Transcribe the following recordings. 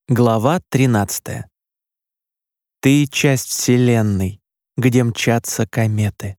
Глава 13. Ты — часть Вселенной, где мчатся кометы.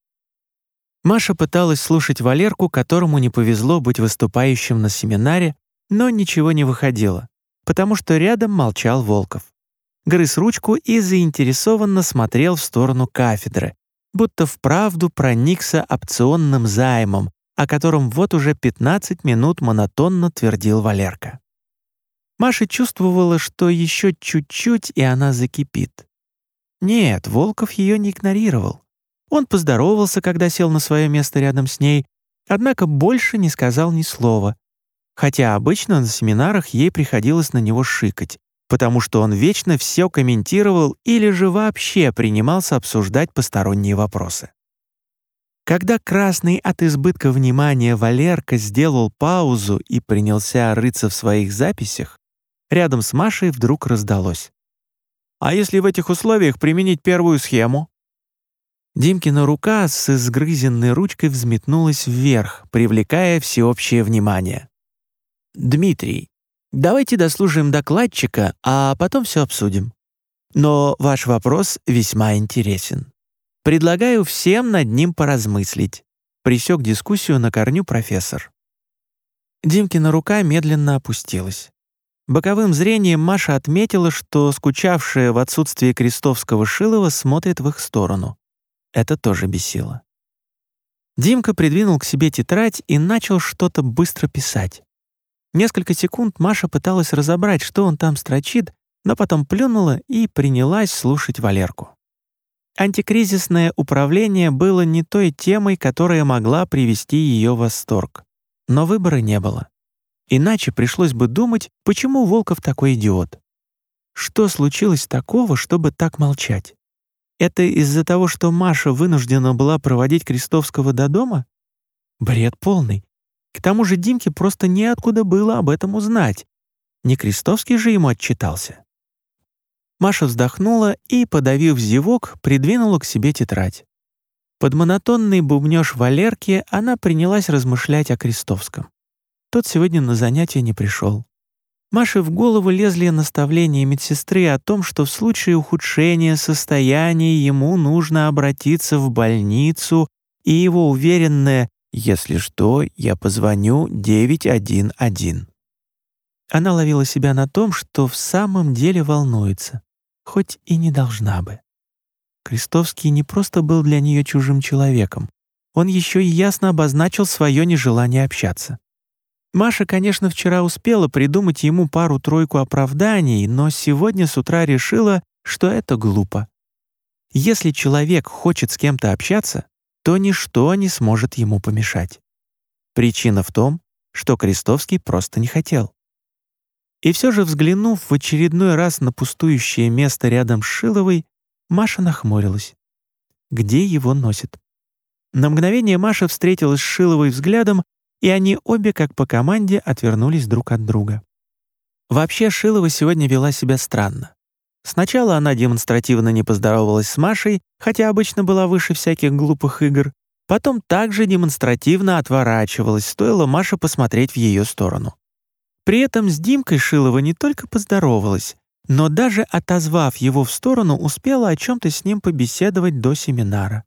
Маша пыталась слушать Валерку, которому не повезло быть выступающим на семинаре, но ничего не выходило, потому что рядом молчал Волков. Грыз ручку и заинтересованно смотрел в сторону кафедры, будто вправду проникся опционным займом, о котором вот уже 15 минут монотонно твердил Валерка. Маша чувствовала, что еще чуть-чуть, и она закипит. Нет, Волков ее не игнорировал. Он поздоровался, когда сел на свое место рядом с ней, однако больше не сказал ни слова, хотя обычно на семинарах ей приходилось на него шикать, потому что он вечно все комментировал или же вообще принимался обсуждать посторонние вопросы. Когда красный от избытка внимания Валерка сделал паузу и принялся рыться в своих записях, рядом с Машей вдруг раздалось: «А если в этих условиях применить первую схему?» Димкина рука с изгрызенной ручкой взметнулась вверх, привлекая всеобщее внимание. «Дмитрий, давайте дослушаем докладчика, а потом все обсудим. Но ваш вопрос весьма интересен. Предлагаю всем над ним поразмыслить», — пресек дискуссию на корню профессор. Димкина рука медленно опустилась. Боковым зрением Маша отметила, что скучавшая в отсутствии Крестовского Шилова смотрит в их сторону. Это тоже бесило. Димка придвинул к себе тетрадь и начал что-то быстро писать. Несколько секунд Маша пыталась разобрать, что он там строчит, но потом плюнула и принялась слушать Валерку. Антикризисное управление было не той темой, которая могла привести ее в восторг. Но выбора не было. Иначе пришлось бы думать, почему Волков такой идиот. Что случилось такого, чтобы так молчать? Это из-за того, что Маша вынуждена была проводить Крестовского до дома? Бред полный. К тому же Димке просто неоткуда было об этом узнать. Не Крестовский же ему отчитался. Маша вздохнула и, подавив зевок, придвинула к себе тетрадь. Под монотонный бубнёж Валерки она принялась размышлять о Крестовском. Тот сегодня на занятия не пришел. Маше в голову лезли наставления медсестры о том, что в случае ухудшения состояния ему нужно обратиться в больницу, и его уверенное «если что, я позвоню 911». Она ловила себя на том, что в самом деле волнуется, хоть и не должна бы. Крестовский не просто был для нее чужим человеком, он еще и ясно обозначил свое нежелание общаться. Маша, конечно, вчера успела придумать ему пару-тройку оправданий, но сегодня с утра решила, что это глупо. Если человек хочет с кем-то общаться, то ничто не сможет ему помешать. Причина в том, что Крестовский просто не хотел. И все же, взглянув в очередной раз на пустующее место рядом с Шиловой, Маша нахмурилась. Где его носит? На мгновение Маша встретилась с Шиловой взглядом, и они обе, как по команде, отвернулись друг от друга. Вообще, Шилова сегодня вела себя странно. Сначала она демонстративно не поздоровалась с Машей, хотя обычно была выше всяких глупых игр, потом также демонстративно отворачивалась, стоило Маше посмотреть в ее сторону. При этом с Димкой Шилова не только поздоровалась, но даже отозвав его в сторону, успела о чем-то с ним побеседовать до семинара.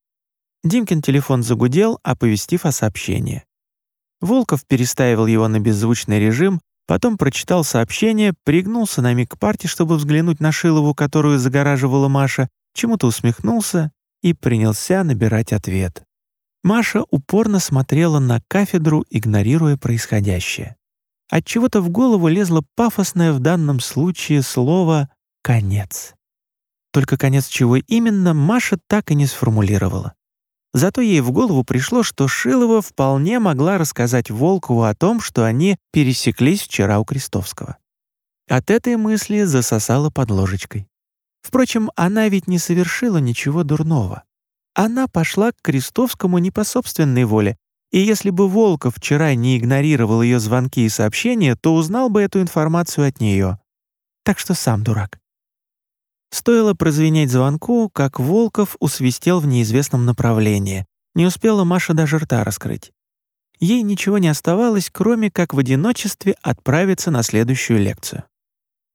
Димкин телефон загудел, оповестив о сообщении. Волков переставил его на беззвучный режим, потом прочитал сообщение, пригнулся на миг к парте, чтобы взглянуть на Шилову, которую загораживала Маша, чему-то усмехнулся и принялся набирать ответ. Маша упорно смотрела на кафедру, игнорируя происходящее. Отчего-то в голову лезло пафосное в данном случае слово «конец». Только конец чего именно, Маша так и не сформулировала. Зато ей в голову пришло, что Шилова вполне могла рассказать Волкову о том, что они пересеклись вчера у Крестовского. От этой мысли засосала под ложечкой. Впрочем, она ведь не совершила ничего дурного. Она пошла к Крестовскому не по собственной воле, и если бы Волков вчера не игнорировал ее звонки и сообщения, то узнал бы эту информацию от нее. Так что сам дурак. Стоило прозвенеть звонку, как Волков усвистел в неизвестном направлении. Не успела Маша даже рта раскрыть. Ей ничего не оставалось, кроме как в одиночестве отправиться на следующую лекцию.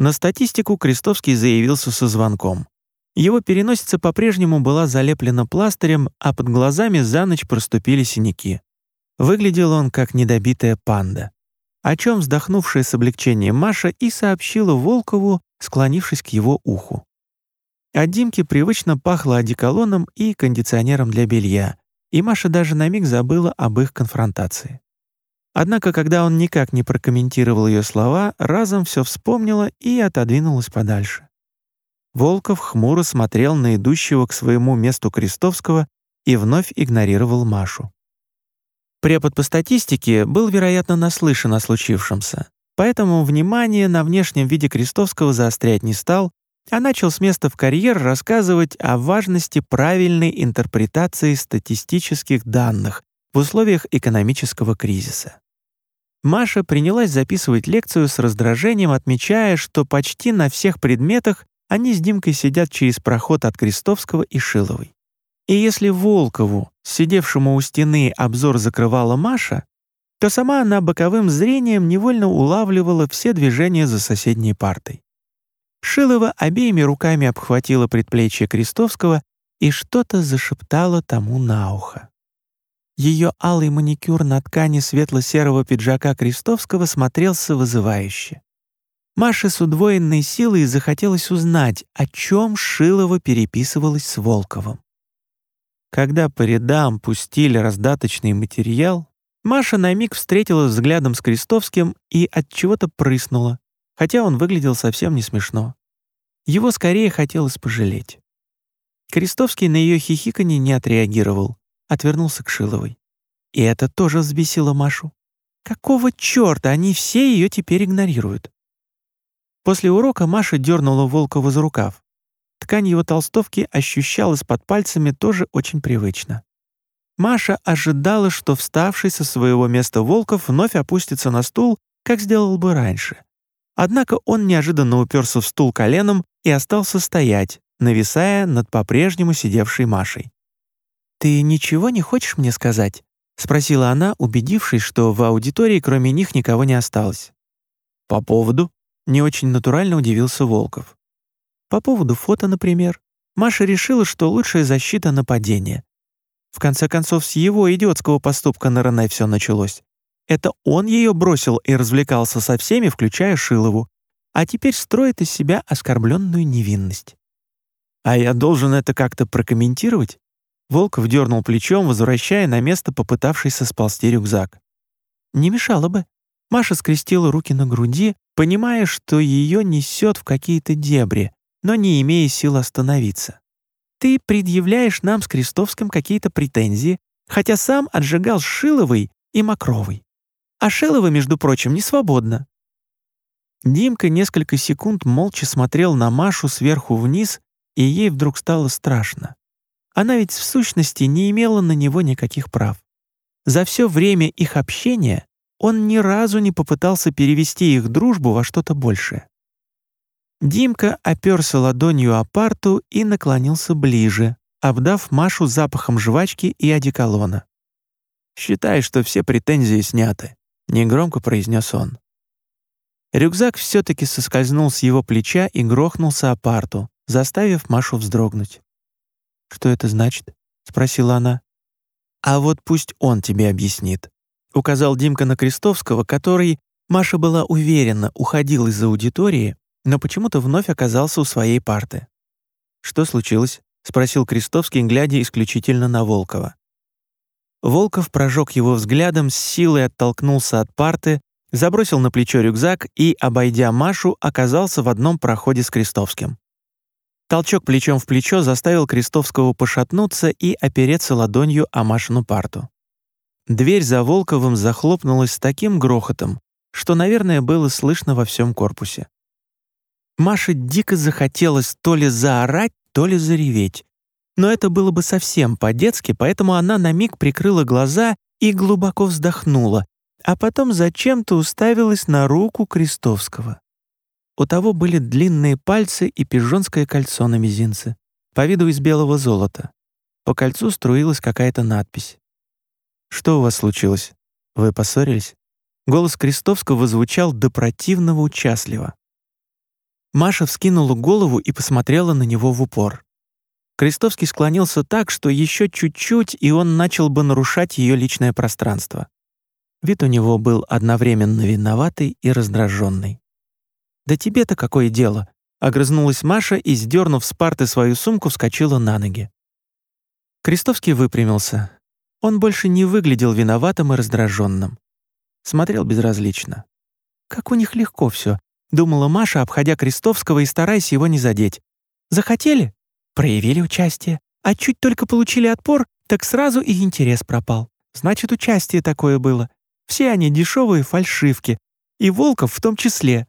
На статистику Крестовский заявился со звонком. Его переносица по-прежнему была залеплена пластырем, а под глазами за ночь проступили синяки. Выглядел он как недобитая панда. О чем вздохнувшая с облегчением Маша и сообщила Волкову, склонившись к его уху. От Димки привычно пахло одеколоном и кондиционером для белья, и Маша даже на миг забыла об их конфронтации. Однако, когда он никак не прокомментировал ее слова, разом все вспомнила и отодвинулась подальше. Волков хмуро смотрел на идущего к своему месту Крестовского и вновь игнорировал Машу. Препод по статистике был, вероятно, наслышан о случившемся, поэтому внимание на внешнем виде Крестовского заострять не стал, а начал с места в карьер рассказывать о важности правильной интерпретации статистических данных в условиях экономического кризиса. Маша принялась записывать лекцию с раздражением, отмечая, что почти на всех предметах они с Димкой сидят через проход от Крестовского и Шиловой. И если Волкову, сидевшему у стены, обзор закрывала Маша, то сама она боковым зрением невольно улавливала все движения за соседней партой. Шилова обеими руками обхватила предплечье Крестовского и что-то зашептала тому на ухо. Ее алый маникюр на ткани светло-серого пиджака Крестовского смотрелся вызывающе. Маше с удвоенной силой захотелось узнать, о чем Шилова переписывалась с Волковым. Когда по рядам пустили раздаточный материал, Маша на миг встретилась взглядом с Крестовским и от чего-то прыснула, хотя он выглядел совсем не смешно. Его скорее хотелось пожалеть. Крестовский на ее хихиканье не отреагировал, отвернулся к Шиловой. И это тоже взбесило Машу. Какого чёрта они все ее теперь игнорируют? После урока Маша дернула Волкова за рукав. Ткань его толстовки ощущалась под пальцами тоже очень привычно. Маша ожидала, что вставший со своего места Волков вновь опустится на стул, как сделал бы раньше. Однако он неожиданно уперся в стул коленом и остался стоять, нависая над по-прежнему сидевшей Машей. «Ты ничего не хочешь мне сказать?» — спросила она, убедившись, что в аудитории кроме них никого не осталось. «По поводу?» — не очень натурально удивился Волков. «По поводу фото, например. Маша решила, что лучшая защита — нападение. В конце концов, с его идиотского поступка на Рене все началось. Это он ее бросил и развлекался со всеми, включая Шилову, а теперь строит из себя оскорбленную невинность. А я должен это как-то прокомментировать?» Волков дернул плечом, возвращая на место попытавшийся сползти рюкзак. «Не мешало бы». Маша скрестила руки на груди, понимая, что ее несет в какие-то дебри, но не имея сил остановиться. «Ты предъявляешь нам с Крестовским какие-то претензии, хотя сам отжигал с Шиловой и Мокровой. А Шилова, между прочим, не свободна». Димка несколько секунд молча смотрел на Машу сверху вниз, и ей вдруг стало страшно. Она ведь в сущности не имела на него никаких прав. За все время их общения он ни разу не попытался перевести их дружбу во что-то большее. Димка оперся ладонью о парту и наклонился ближе, обдав Машу запахом жвачки и одеколона. «Считай, что все претензии сняты», — негромко произнес он. Рюкзак все-таки соскользнул с его плеча и грохнулся о парту, заставив Машу вздрогнуть. «Что это значит?» — спросила она. «А вот пусть он тебе объяснит», — указал Димка на Крестовского, который, Маша была уверена, уходил из аудитории, но почему-то вновь оказался у своей парты. «Что случилось?» — спросил Крестовский, глядя исключительно на Волкова. Волков прожег его взглядом, с силой оттолкнулся от парты, забросил на плечо рюкзак и, обойдя Машу, оказался в одном проходе с Крестовским. Толчок плечом в плечо заставил Крестовского пошатнуться и опереться ладонью о Машину парту. Дверь за Волковым захлопнулась с таким грохотом, что, наверное, было слышно во всем корпусе. Маше дико захотелось то ли заорать, то ли зареветь. Но это было бы совсем по-детски, поэтому она на миг прикрыла глаза и глубоко вздохнула, а потом зачем-то уставилась на руку Крестовского. У того были длинные пальцы и пижонское кольцо на мизинце, по виду из белого золота. По кольцу струилась какая-то надпись. «Что у вас случилось? Вы поссорились?» Голос Крестовского звучал до противного участливо. Маша вскинула голову и посмотрела на него в упор. Крестовский склонился так, что еще чуть-чуть, и он начал бы нарушать ее личное пространство. Вид у него был одновременно виноватый и раздраженный. «Да тебе-то какое дело?» — огрызнулась Маша и, сдернув с парты свою сумку, вскочила на ноги. Крестовский выпрямился. Он больше не выглядел виноватым и раздраженным. Смотрел безразлично. «Как у них легко все», — думала Маша, обходя Крестовского и стараясь его не задеть. «Захотели? Проявили участие. А чуть только получили отпор, так сразу и интерес пропал. Значит, участие такое было. Все они дешевые фальшивки. И Волков в том числе».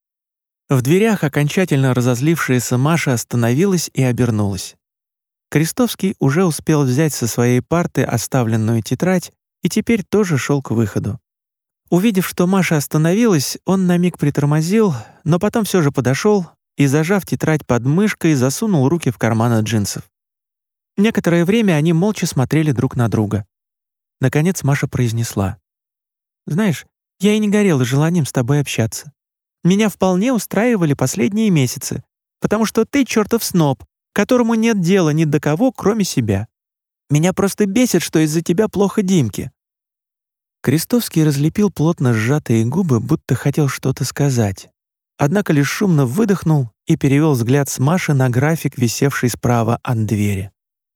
В дверях окончательно разозлившаяся Маша остановилась и обернулась. Крестовский уже успел взять со своей парты оставленную тетрадь и теперь тоже шел к выходу. Увидев, что Маша остановилась, он на миг притормозил, но потом все же подошел и, зажав тетрадь под мышкой, засунул руки в карманы джинсов. Некоторое время они молча смотрели друг на друга. Наконец Маша произнесла: «Знаешь, я и не горела желанием с тобой общаться. Меня вполне устраивали последние месяцы, потому что ты чертов сноб, которому нет дела ни до кого, кроме себя. Меня просто бесит, что из-за тебя плохо Димке». Крестовский разлепил плотно сжатые губы, будто хотел что-то сказать. Однако лишь шумно выдохнул и перевел взгляд с Маши на график, висевший справа от двери.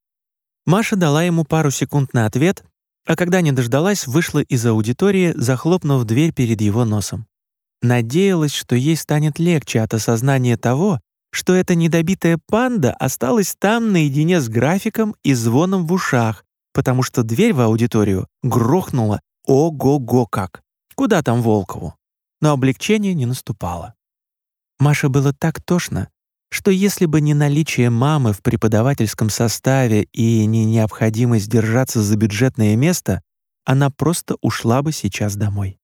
Маша дала ему пару секунд на ответ, а когда не дождалась, вышла из аудитории, захлопнув дверь перед его носом. Надеялась, что ей станет легче от осознания того, что эта недобитая панда осталась там наедине с графиком и звоном в ушах, потому что дверь в аудиторию грохнула ого-го как. Куда там Волкову? Но облегчение не наступало. Маше было так тошно, что если бы не наличие мамы в преподавательском составе и не необходимость держаться за бюджетное место, она просто ушла бы сейчас домой.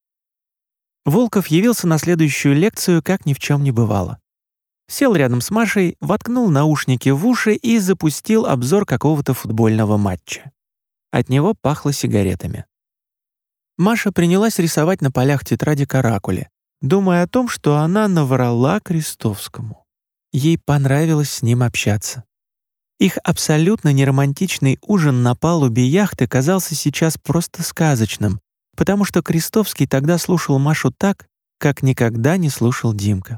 Волков явился на следующую лекцию, как ни в чем не бывало. Сел рядом с Машей, воткнул наушники в уши и запустил обзор какого-то футбольного матча. От него пахло сигаретами. Маша принялась рисовать на полях тетради каракули, думая о том, что она наврала Крестовскому. Ей понравилось с ним общаться. Их абсолютно неромантичный ужин на палубе яхты казался сейчас просто сказочным, потому что Крестовский тогда слушал Машу так, как никогда не слушал Димка.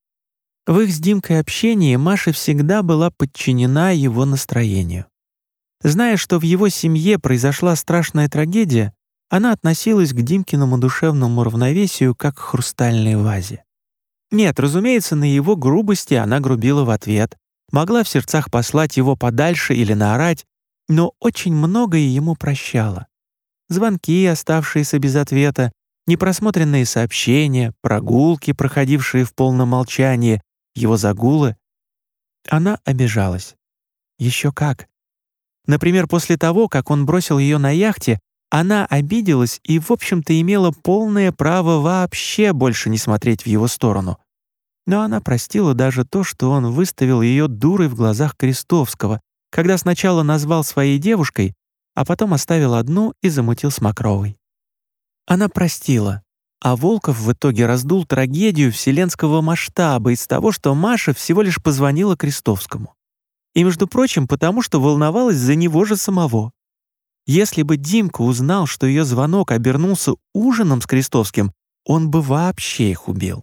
В их с Димкой общении Маша всегда была подчинена его настроению. Зная, что в его семье произошла страшная трагедия, она относилась к Димкиному душевному равновесию как к хрустальной вазе. Нет, разумеется, на его грубости она грубила в ответ, могла в сердцах послать его подальше или наорать, но очень многое ему прощала. Звонки, оставшиеся без ответа, непросмотренные сообщения, прогулки, проходившие в полном молчании, его загулы. Она обижалась. Еще как. Например, после того, как он бросил ее на яхте, она обиделась и, в общем-то, имела полное право вообще больше не смотреть в его сторону. Но она простила даже то, что он выставил ее дурой в глазах Крестовского, когда сначала назвал своей девушкой, а потом оставил одну и замутил с Мокровой. Она простила, а Волков в итоге раздул трагедию вселенского масштаба из того, что Маша всего лишь позвонила Крестовскому. И, между прочим, потому что волновалась за него же самого. Если бы Димка узнал, что ее звонок обернулся ужином с Крестовским, он бы вообще их убил.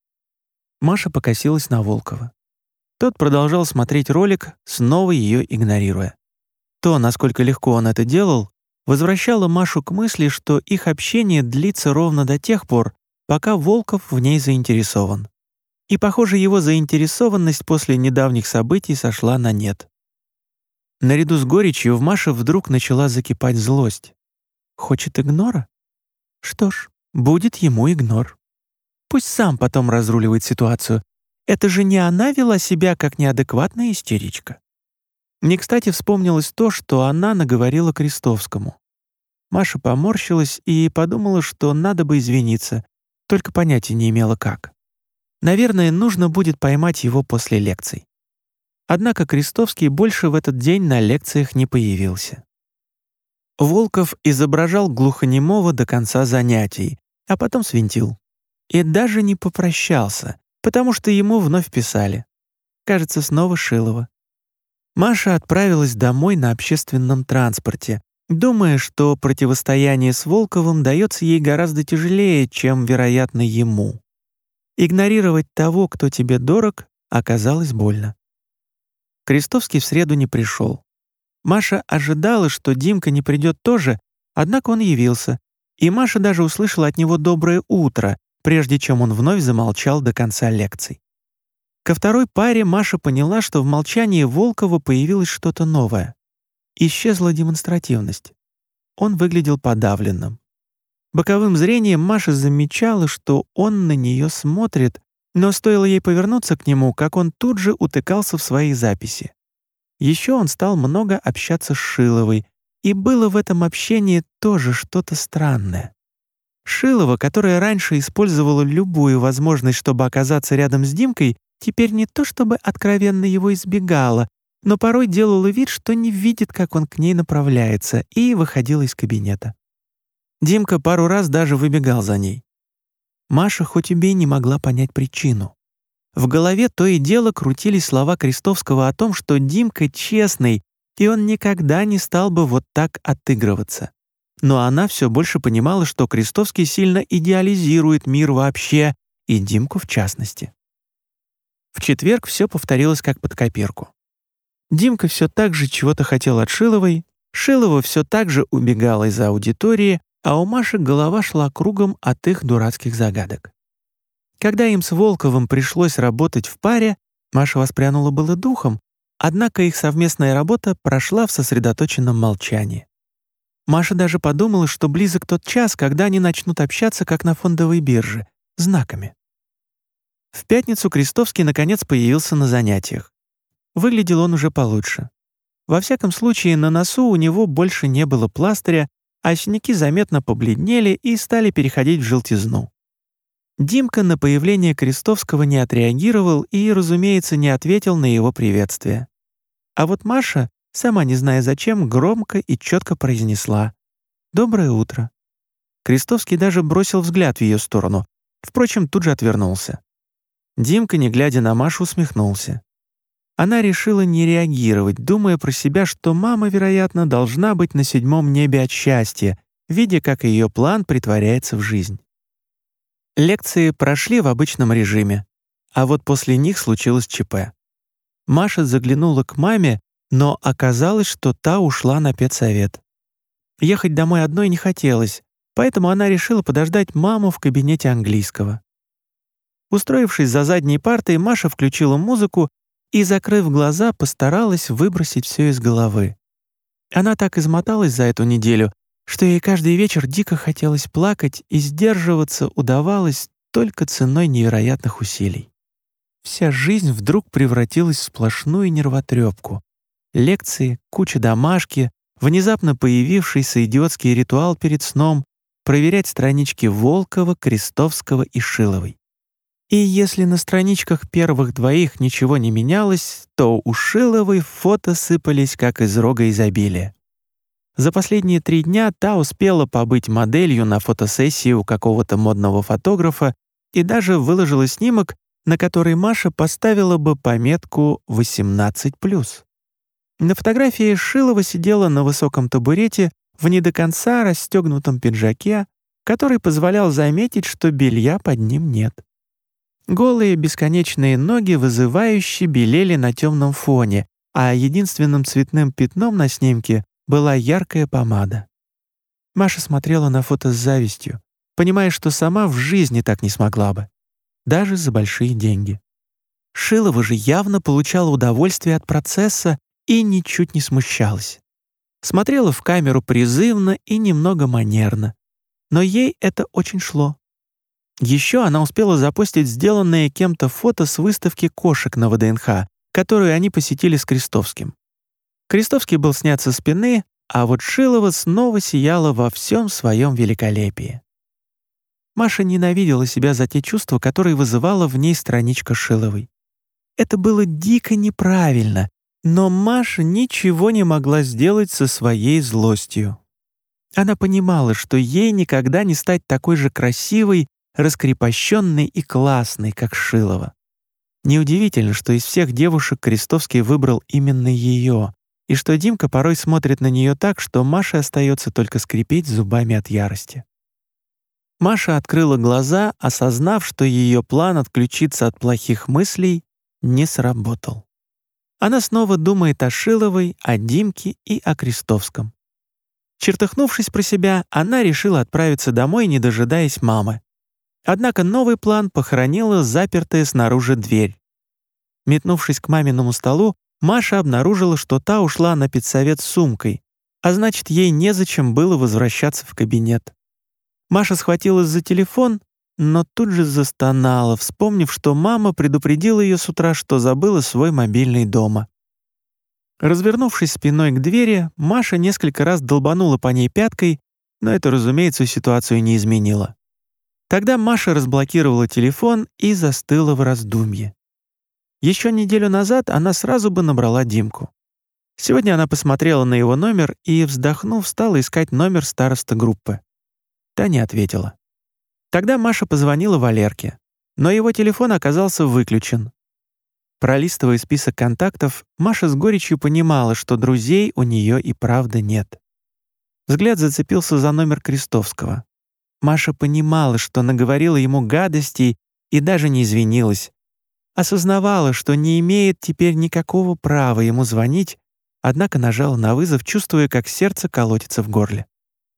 Маша покосилась на Волкова. Тот продолжал смотреть ролик, снова ее игнорируя. То, насколько легко он это делал, возвращало Машу к мысли, что их общение длится ровно до тех пор, пока Волков в ней заинтересован. И, похоже, его заинтересованность после недавних событий сошла на нет. Наряду с горечью в Маше вдруг начала закипать злость. Хочет игнора? Что ж, будет ему игнор. Пусть сам потом разруливает ситуацию. Это же не она вела себя как неадекватная истеричка. Мне, кстати, вспомнилось то, что она наговорила Крестовскому. Маша поморщилась и подумала, что надо бы извиниться, только понятия не имела как. Наверное, нужно будет поймать его после лекций. Однако Крестовский больше в этот день на лекциях не появился. Волков изображал глухонемого до конца занятий, а потом свинтил. И даже не попрощался, потому что ему вновь писали. Кажется, снова Шилова. Маша отправилась домой на общественном транспорте, думая, что противостояние с Волковым дается ей гораздо тяжелее, чем, вероятно, ему. Игнорировать того, кто тебе дорог, оказалось больно. Крестовский в среду не пришел. Маша ожидала, что Димка не придет тоже, однако он явился, и Маша даже услышала от него «доброе утро», прежде чем он вновь замолчал до конца лекций. Ко второй паре Маша поняла, что в молчании Волкова появилось что-то новое. Исчезла демонстративность. Он выглядел подавленным. Боковым зрением Маша замечала, что он на нее смотрит, но стоило ей повернуться к нему, как он тут же утыкался в свои записи. Еще он стал много общаться с Шиловой, и было в этом общении тоже что-то странное. Шилова, которая раньше использовала любую возможность, чтобы оказаться рядом с Димкой, теперь не то чтобы откровенно его избегала, но порой делала вид, что не видит, как он к ней направляется, и выходила из кабинета. Димка пару раз даже выбегал за ней. Маша хоть убей не могла понять причину. В голове то и дело крутились слова Крестовского о том, что Димка честный, и он никогда не стал бы вот так отыгрываться. Но она все больше понимала, что Крестовский сильно идеализирует мир вообще, и Димку в частности. В четверг все повторилось как под копирку. Димка все так же чего-то хотел от Шиловой, Шилова все так же убегала из аудитории, а у Маши голова шла кругом от их дурацких загадок. Когда им с Волковым пришлось работать в паре, Маша воспрянула было духом, однако их совместная работа прошла в сосредоточенном молчании. Маша даже подумала, что близок тот час, когда они начнут общаться, как на фондовой бирже, знаками. В пятницу Крестовский наконец появился на занятиях. Выглядел он уже получше. Во всяком случае, на носу у него больше не было пластыря, а синяки заметно побледнели и стали переходить в желтизну. Димка на появление Крестовского не отреагировал и, разумеется, не ответил на его приветствие. А вот Маша, сама не зная зачем, громко и четко произнесла «Доброе утро». Крестовский даже бросил взгляд в ее сторону, впрочем, тут же отвернулся. Димка, не глядя на Машу, усмехнулся. Она решила не реагировать, думая про себя, что мама, вероятно, должна быть на 7-м небе от счастья, видя, как ее план притворяется в жизнь. Лекции прошли в обычном режиме, а вот после них случилось ЧП. Маша заглянула к маме, но оказалось, что та ушла на педсовет. Ехать домой одной не хотелось, поэтому она решила подождать маму в кабинете английского. Устроившись за задней партой, Маша включила музыку и, закрыв глаза, постаралась выбросить все из головы. Она так измоталась за эту неделю, что ей каждый вечер дико хотелось плакать, и сдерживаться удавалось только ценой невероятных усилий. Вся жизнь вдруг превратилась в сплошную нервотрепку. Лекции, куча домашки, внезапно появившийся идиотский ритуал перед сном, проверять странички Волкова, Крестовского и Шиловой. И если на страничках первых двоих ничего не менялось, то у Шиловой фото сыпались как из рога изобилия. За последние 3 дня та успела побыть моделью на фотосессии у какого-то модного фотографа и даже выложила снимок, на который Маша поставила бы пометку 18+. На фотографии Шилова сидела на высоком табурете в не до конца расстегнутом пиджаке, который позволял заметить, что белья под ним нет. Голые бесконечные ноги вызывающе белели на темном фоне, а единственным цветным пятном на снимке была яркая помада. Маша смотрела на фото с завистью, понимая, что сама в жизни так не смогла бы, даже за большие деньги. Шилова же явно получала удовольствие от процесса и ничуть не смущалась. Смотрела в камеру призывно и немного манерно, но ей это очень шло. Еще она успела запостить сделанное кем-то фото с выставки кошек на ВДНХ, которую они посетили с Крестовским. Крестовский был снят со спины, а вот Шилова снова сияла во всем своем великолепии. Маша ненавидела себя за те чувства, которые вызывала в ней страничка Шиловой. Это было дико неправильно, но Маша ничего не могла сделать со своей злостью. Она понимала, что ей никогда не стать такой же красивой, раскрепощенной и классной, как Шилова. Неудивительно, что из всех девушек Крестовский выбрал именно ее, и что Димка порой смотрит на нее так, что Маше остается только скрипеть зубами от ярости. Маша открыла глаза, осознав, что ее план отключиться от плохих мыслей не сработал. Она снова думает о Шиловой, о Димке и о Крестовском. Чертыхнувшись про себя, она решила отправиться домой, не дожидаясь мамы. Однако новый план похоронила запертая снаружи дверь. Метнувшись к маминому столу, Маша обнаружила, что та ушла на педсовет с сумкой, а значит, ей незачем было возвращаться в кабинет. Маша схватилась за телефон, но тут же застонала, вспомнив, что мама предупредила ее с утра, что забыла свой мобильный дома. Развернувшись спиной к двери, Маша несколько раз долбанула по ней пяткой, но это, разумеется, ситуацию не изменило. Тогда Маша разблокировала телефон и застыла в раздумье. Еще неделю назад она сразу бы набрала Димку. Сегодня она посмотрела на его номер и, вздохнув, стала искать номер староста группы. Та не ответила. Тогда Маша позвонила Валерке, но его телефон оказался выключен. Пролистывая список контактов, Маша с горечью понимала, что друзей у нее и правда нет. Взгляд зацепился за номер Крестовского. Маша понимала, что наговорила ему гадостей и даже не извинилась. Осознавала, что не имеет теперь никакого права ему звонить, однако нажала на вызов, чувствуя, как сердце колотится в горле.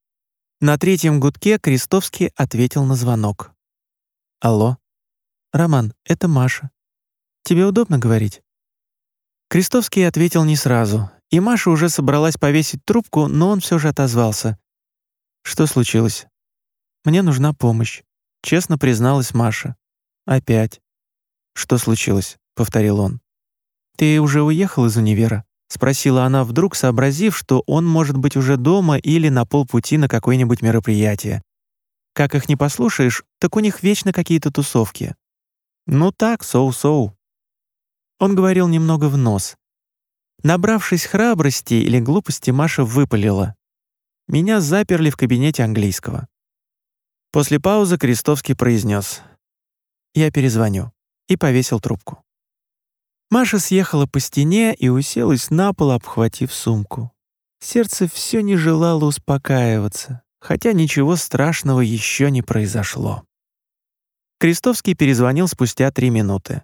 На третьем гудке Крестовский ответил на звонок. «Алло. Роман, это Маша. Тебе удобно говорить?» Крестовский ответил не сразу, и Маша уже собралась повесить трубку, но он все же отозвался. «Что случилось?» «Мне нужна помощь», — честно призналась Маша. «Опять?» «Что случилось?» — повторил он. «Ты уже уехал из универа?» — спросила она вдруг, сообразив, что он может быть уже дома или на полпути на какое-нибудь мероприятие. Как их не послушаешь, так у них вечно какие-то тусовки. Ну так, соу-соу. Он говорил немного в нос. Набравшись храбрости или глупости, Маша выпалила. «Меня заперли в кабинете английского». После паузы Крестовский произнес: «Я перезвоню», и повесил трубку. Маша съехала по стене и уселась на пол, обхватив сумку. Сердце все не желало успокаиваться, хотя ничего страшного еще не произошло. Крестовский перезвонил спустя 3 минуты.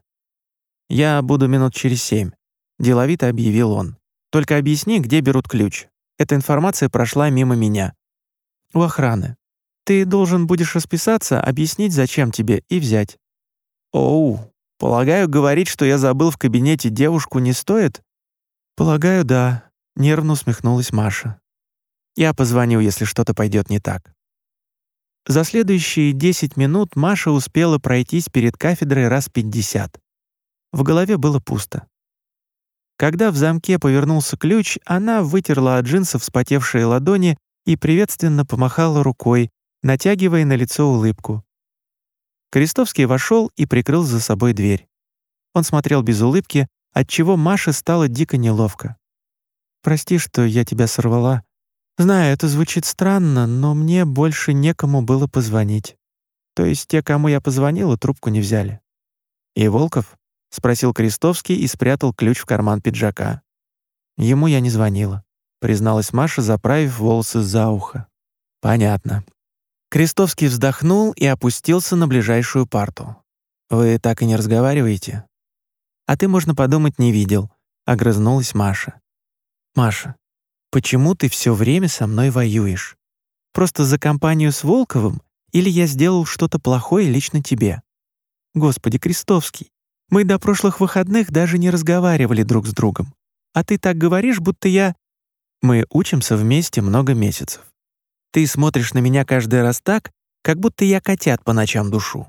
«Я буду минут через 7», — деловито объявил он. «Только объясни, где берут ключ. Эта информация прошла мимо меня. У охраны. Ты должен будешь расписаться, объяснить, зачем тебе, и взять». «Оу, полагаю, говорить, что я забыл в кабинете девушку, не стоит?» «Полагаю, да», — нервно усмехнулась Маша. «Я позвоню, если что-то пойдет не так». За следующие 10 минут Маша успела пройтись перед кафедрой раз 50. В голове было пусто. Когда в замке повернулся ключ, она вытерла от джинсов вспотевшие ладони и приветственно помахала рукой, натягивая на лицо улыбку. Крестовский вошел и прикрыл за собой дверь. Он смотрел без улыбки, отчего Маше стало дико неловко. «Прости, что я тебя сорвала. Знаю, это звучит странно, но мне больше некому было позвонить. То есть те, кому я позвонила, трубку не взяли». «И Волков?» — спросил Крестовский и спрятал ключ в карман пиджака. «Ему я не звонила», — призналась Маша, заправив волосы за ухо. «Понятно». Крестовский вздохнул и опустился на ближайшую парту. «Вы так и не разговариваете?» «А ты, можно подумать, не видел», — огрызнулась Маша. «Маша, почему ты все время со мной воюешь? Просто за компанию с Волковым или я сделал что-то плохое лично тебе? Господи, Крестовский, мы до прошлых выходных даже не разговаривали друг с другом. А ты так говоришь, будто я... Мы учимся вместе много месяцев. Ты смотришь на меня каждый раз так, как будто я котят по ночам душу».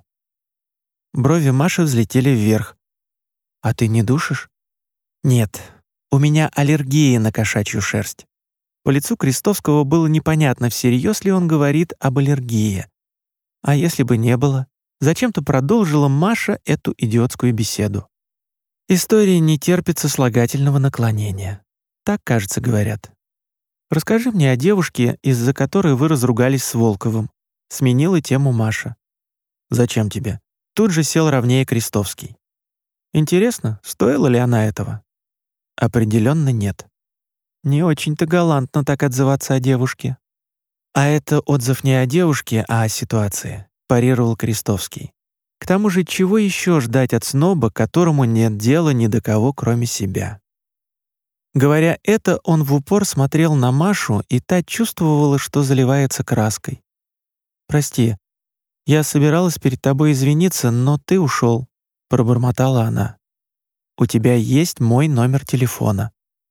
Брови Маши взлетели вверх. «А ты не душишь?» «Нет, у меня аллергия на кошачью шерсть». По лицу Крестовского было непонятно, всерьез ли он говорит об аллергии. А если бы не было? Зачем-то продолжила Маша эту идиотскую беседу. «История не терпит сослагательного наклонения. Так, кажется, говорят. Расскажи мне о девушке, из-за которой вы разругались с Волковым». Сменила тему Маша. «Зачем тебе?» Тут же сел ровнее Крестовский. Интересно, стоила ли она этого? Определенно нет. Не очень-то галантно так отзываться о девушке. А это отзыв не о девушке, а о ситуации, парировал Крестовский. К тому же, чего еще ждать от сноба, которому нет дела ни до кого, кроме себя? Говоря это, он в упор смотрел на Машу, и та чувствовала, что заливается краской. «Прости, я собиралась перед тобой извиниться, но ты ушел», — пробормотала она. «У тебя есть мой номер телефона».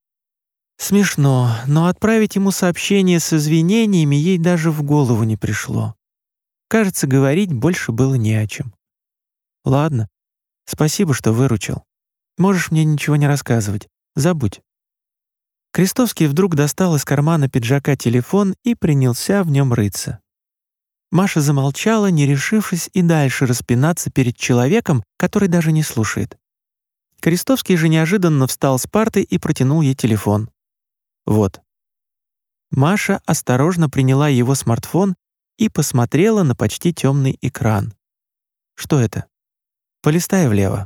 Смешно, но отправить ему сообщение с извинениями ей даже в голову не пришло. Кажется, говорить больше было не о чем. «Ладно, спасибо, что выручил. Можешь мне ничего не рассказывать. Забудь». Крестовский вдруг достал из кармана пиджака телефон и принялся в нем рыться. Маша замолчала, не решившись и дальше распинаться перед человеком, который даже не слушает. Крестовский же неожиданно встал с парты и протянул ей телефон. «Вот». Маша осторожно приняла его смартфон и посмотрела на почти темный экран. «Что это?» «Полистай влево».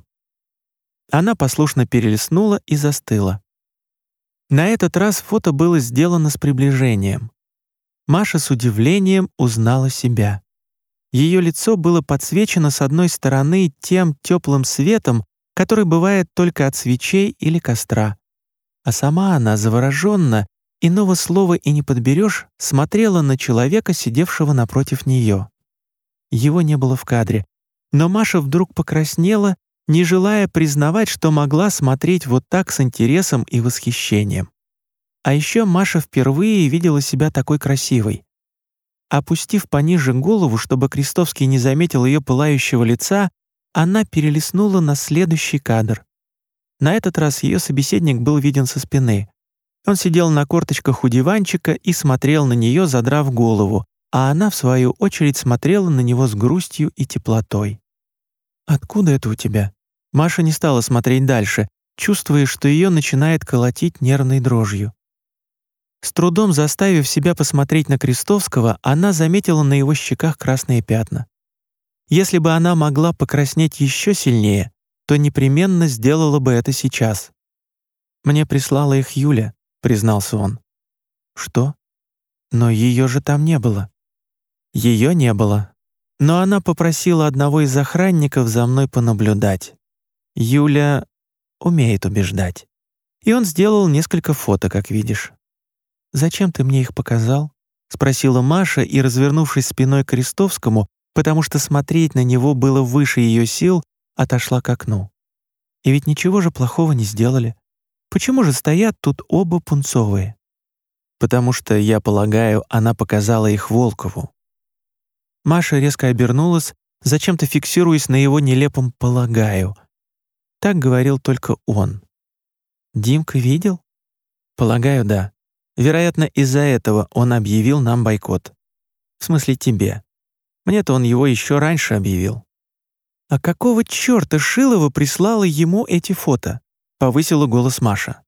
Она послушно перелистнула и застыла. На этот раз фото было сделано с приближением. Маша с удивлением узнала себя. Ее лицо было подсвечено с одной стороны тем теплым светом, который бывает только от свечей или костра. А сама она завороженно, иного слова и не подберешь, смотрела на человека, сидевшего напротив нее. Его не было в кадре, но Маша вдруг покраснела, не желая признавать, что могла смотреть вот так с интересом и восхищением. А еще Маша впервые видела себя такой красивой. Опустив пониже голову, чтобы Крестовский не заметил ее пылающего лица, она перелистнула на следующий кадр. На этот раз ее собеседник был виден со спины. Он сидел на корточках у диванчика и смотрел на нее, задрав голову, а она, в свою очередь, смотрела на него с грустью и теплотой. «Откуда это у тебя?» Маша не стала смотреть дальше, чувствуя, что ее начинает колотить нервной дрожью. С трудом заставив себя посмотреть на Крестовского, она заметила на его щеках красные пятна. Если бы она могла покраснеть еще сильнее, то непременно сделала бы это сейчас. «Мне прислала их Юля», — признался он. «Что? Но ее же там не было». Ее не было. Но она попросила одного из охранников за мной понаблюдать. Юля умеет убеждать. И он сделал несколько фото, как видишь. «Зачем ты мне их показал?» — спросила Маша и, развернувшись спиной к Крестовскому, потому что смотреть на него было выше ее сил, отошла к окну. «И ведь ничего же плохого не сделали. Почему же стоят тут оба пунцовые?» «Потому что, я полагаю, она показала их Волкову». Маша резко обернулась, зачем-то фиксируясь на его нелепом «полагаю». Так говорил только он. «Димка видел?» «Полагаю, да. Вероятно, из-за этого он объявил нам бойкот. В смысле тебе. Мне-то он его еще раньше объявил». «А какого чёрта Шилова прислала ему эти фото?» — повысила голос Маша.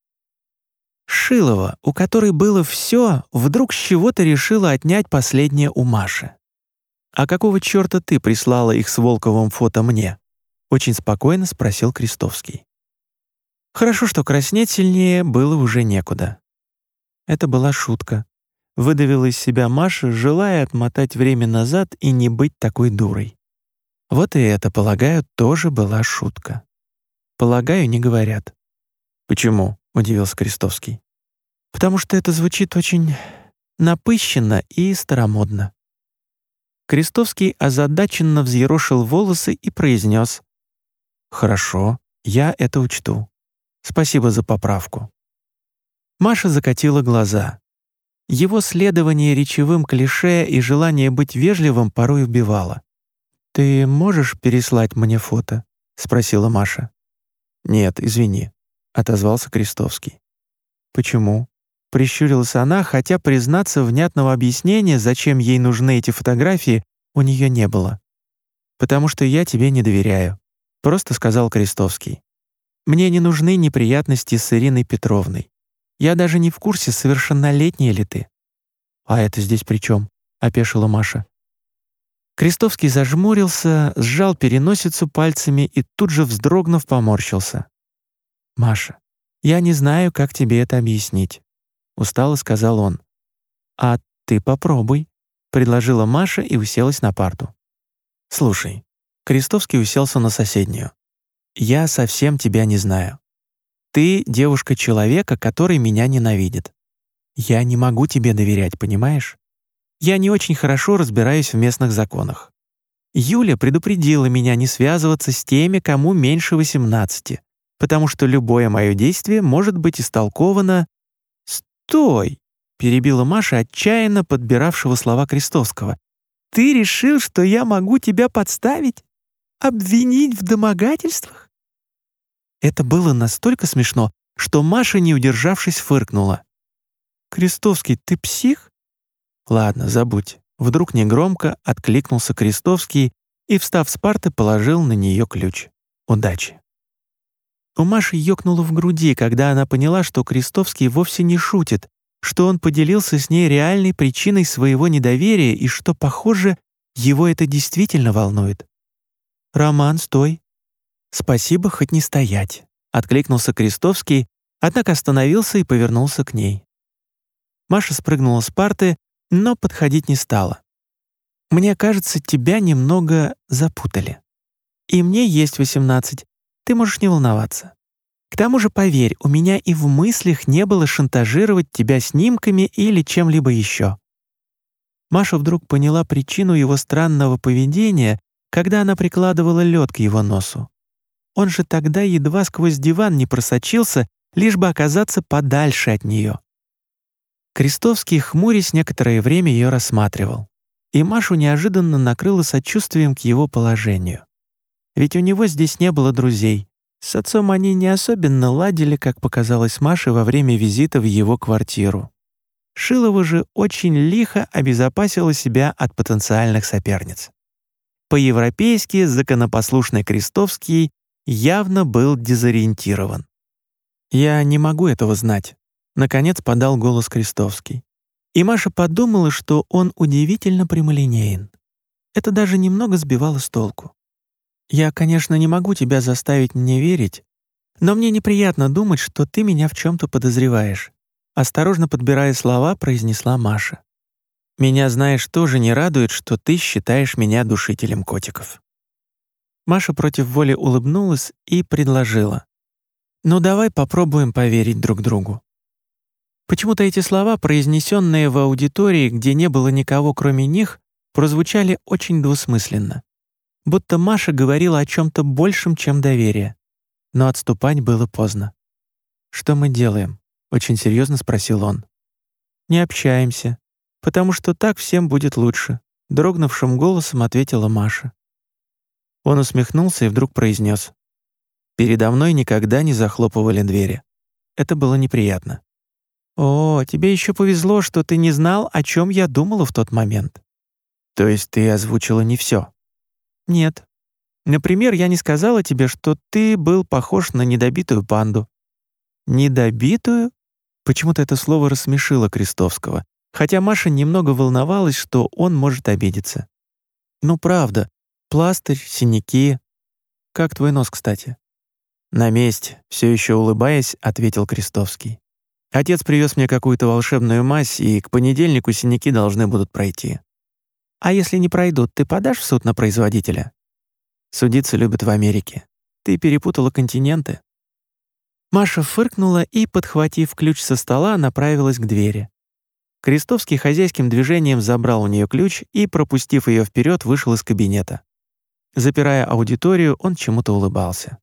Шилова, у которой было все, вдруг с чего-то решила отнять последнее у Маши. «А какого чёрта ты прислала их с Волковым фото мне?» — очень спокойно спросил Крестовский. Хорошо, что краснеть сильнее было уже некуда. Это была шутка. Выдавила из себя Маша, желая отмотать время назад и не быть такой дурой. Вот и это, полагаю, тоже была шутка. «Полагаю» не говорят. «Почему?» — удивился Крестовский. «Потому что это звучит очень напыщенно и старомодно». Крестовский озадаченно взъерошил волосы и произнес: «Хорошо, я это учту. Спасибо за поправку». Маша закатила глаза. Его следование речевым клише и желание быть вежливым порой убивало. «Ты можешь переслать мне фото?» — спросила Маша. «Нет, извини», — отозвался Крестовский. «Почему?» — прищурилась она, хотя, признаться, внятного объяснения, зачем ей нужны эти фотографии, у нее не было. «Потому что я тебе не доверяю», — просто сказал Крестовский. «Мне не нужны неприятности с Ириной Петровной. Я даже не в курсе, совершеннолетняя ли ты». «А это здесь при чем?» — опешила Маша. Крестовский зажмурился, сжал переносицу пальцами и тут же, вздрогнув, поморщился. «Маша, я не знаю, как тебе это объяснить», — устало сказал он. «А ты попробуй», — предложила Маша и уселась на парту. «Слушай», — Крестовский уселся на соседнюю, «я совсем тебя не знаю. Ты девушка человека, который меня ненавидит. Я не могу тебе доверять, понимаешь? Я не очень хорошо разбираюсь в местных законах. Юля предупредила меня не связываться с теми, кому меньше 18, потому что любое мое действие может быть истолковано... «Стой!» — перебила Маша, отчаянно подбиравшего слова Крестовского. «Ты решил, что я могу тебя подставить? Обвинить в домогательствах?» Это было настолько смешно, что Маша, не удержавшись, фыркнула. «Крестовский, ты псих?» «Ладно, забудь». Вдруг негромко откликнулся Крестовский и, встав с парты, положил на нее ключ. «Удачи». У Маши ёкнуло в груди, когда она поняла, что Крестовский вовсе не шутит, что он поделился с ней реальной причиной своего недоверия и что, похоже, его это действительно волнует. «Роман, стой». «Спасибо, хоть не стоять», — откликнулся Крестовский, однако остановился и повернулся к ней. Маша спрыгнула с парты, но подходить не стала. «Мне кажется, тебя немного запутали. И мне есть 18, ты можешь не волноваться. К тому же, поверь, у меня и в мыслях не было шантажировать тебя снимками или чем-либо еще». Маша вдруг поняла причину его странного поведения, когда она прикладывала лед к его носу. Он же тогда едва сквозь диван не просочился, лишь бы оказаться подальше от нее. Крестовский, хмурясь, некоторое время ее рассматривал, и Машу неожиданно накрыло сочувствием к его положению. Ведь у него здесь не было друзей. С отцом они не особенно ладили, как показалось Маше во время визита в его квартиру. Шилова же очень лихо обезопасила себя от потенциальных соперниц. По-европейски законопослушный Крестовский явно был дезориентирован. «Я не могу этого знать», — наконец подал голос Крестовский. И Маша подумала, что он удивительно прямолинеен. Это даже немного сбивало с толку. «Я, конечно, не могу тебя заставить мне верить, но мне неприятно думать, что ты меня в чем-то подозреваешь», — осторожно подбирая слова, произнесла Маша. «Меня, знаешь, тоже не радует, что ты считаешь меня душителем котиков». Маша против воли улыбнулась и предложила. «Ну давай попробуем поверить друг другу». Почему-то эти слова, произнесенные в аудитории, где не было никого кроме них, прозвучали очень двусмысленно. Будто Маша говорила о чем-то большем, чем доверие. Но отступать было поздно. «Что мы делаем?» — очень серьезно спросил он. «Не общаемся, потому что так всем будет лучше», — дрогнувшим голосом ответила Маша. Он усмехнулся и вдруг произнес: «Передо мной никогда не захлопывали двери. Это было неприятно». «О, тебе еще повезло, что ты не знал, о чем я думала в тот момент». «То есть ты озвучила не все?» «Нет. Например, я не сказала тебе, что ты был похож на недобитую панду». «Недобитую?» Почему-то это слово рассмешило Крестовского, хотя Маша немного волновалась, что он может обидеться. «Ну правда, пластырь, синяки. Как твой нос, кстати?» «На месте», — все еще улыбаясь, ответил Крестовский. «Отец привез мне какую-то волшебную мазь, и к понедельнику синяки должны будут пройти». «А если не пройдут, ты подашь в суд на производителя?» «Судиться любят в Америке. Ты перепутала континенты». Маша фыркнула и, подхватив ключ со стола, направилась к двери. Крестовский хозяйским движением забрал у нее ключ и, пропустив ее вперед, вышел из кабинета. Запирая аудиторию, он чему-то улыбался.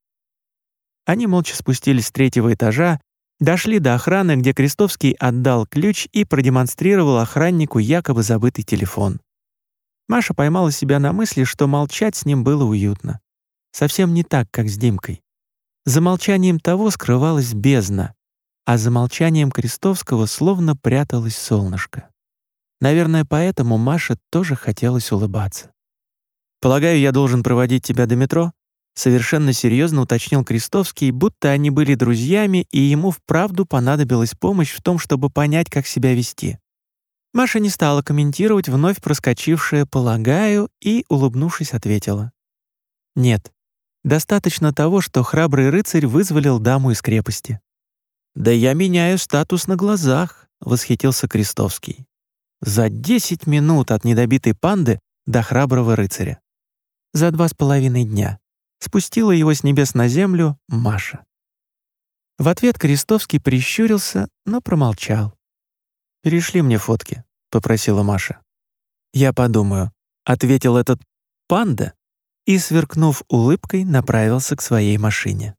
Они молча спустились с 3-го этажа, дошли до охраны, где Крестовский отдал ключ и продемонстрировал охраннику якобы забытый телефон. Маша поймала себя на мысли, что молчать с ним было уютно. Совсем не так, как с Димкой. За молчанием того скрывалась бездна, а за молчанием Крестовского словно пряталось солнышко. Наверное, поэтому Маше тоже хотелось улыбаться. «Полагаю, я должен проводить тебя до метро?» Совершенно серьезно уточнил Крестовский, будто они были друзьями, и ему вправду понадобилась помощь в том, чтобы понять, как себя вести. Маша не стала комментировать вновь проскочившее «полагаю» и, улыбнувшись, ответила: «Нет, достаточно того, что храбрый рыцарь вызволил даму из крепости». «Да я меняю статус на глазах», — восхитился Крестовский. «За 10 минут от недобитой панды до храброго рыцаря. За 2,5 дня». Спустила его с небес на землю Маша. В ответ Крестовский прищурился, но промолчал. «Перешли мне фотки», — попросила Маша. «Я подумаю», — ответил этот панда и, сверкнув улыбкой, направился к своей машине.